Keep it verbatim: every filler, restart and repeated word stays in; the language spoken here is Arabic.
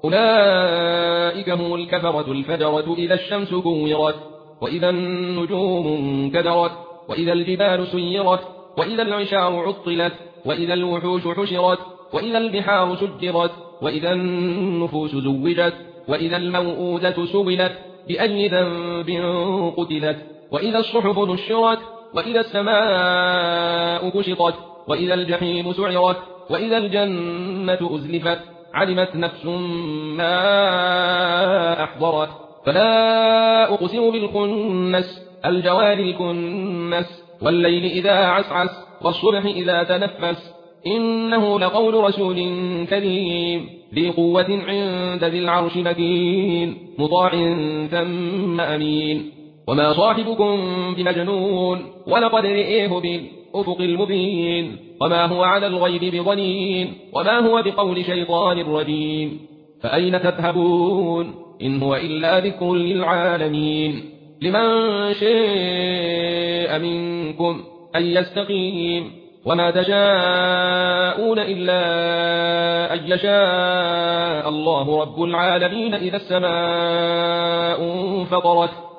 أولئك هم الكفرة الفجرة إذا الشمس كورت وإذا النجوم انكدرت وإذا الجبال سيرت وإذا العشار عطلت وإذا الوحوش حشرت وإذا البحار سجرت وإذا النفوس زوجت وإذا الموءودة سئلت بأي ذنب قتلت وإذا الصحف نشرت وإذا السماء كشطت وإذا الجحيم سعرت وإذا الجنة أزلفت علمت نفس ما أحضرت فلا أقسم بالخنس الجوار الكنس والليل إذا عسعس والصبح إذا تنفس إنه لقول رسول كريم ذي قوة عند ذي العرش مكين مطاع ثم أمين وما صاحبكم بمجنون ولقد رئيه بالأفق المبين وما هو على الغيب بضنين وما هو بقول شيطان رجيم فأين تذهبون إن هو إلا ذكر للعالمين لمن شاء منكم أن يستقيم وما تشاءون إلا أن يشاء الله رب العالمين إذا السماء انفطرت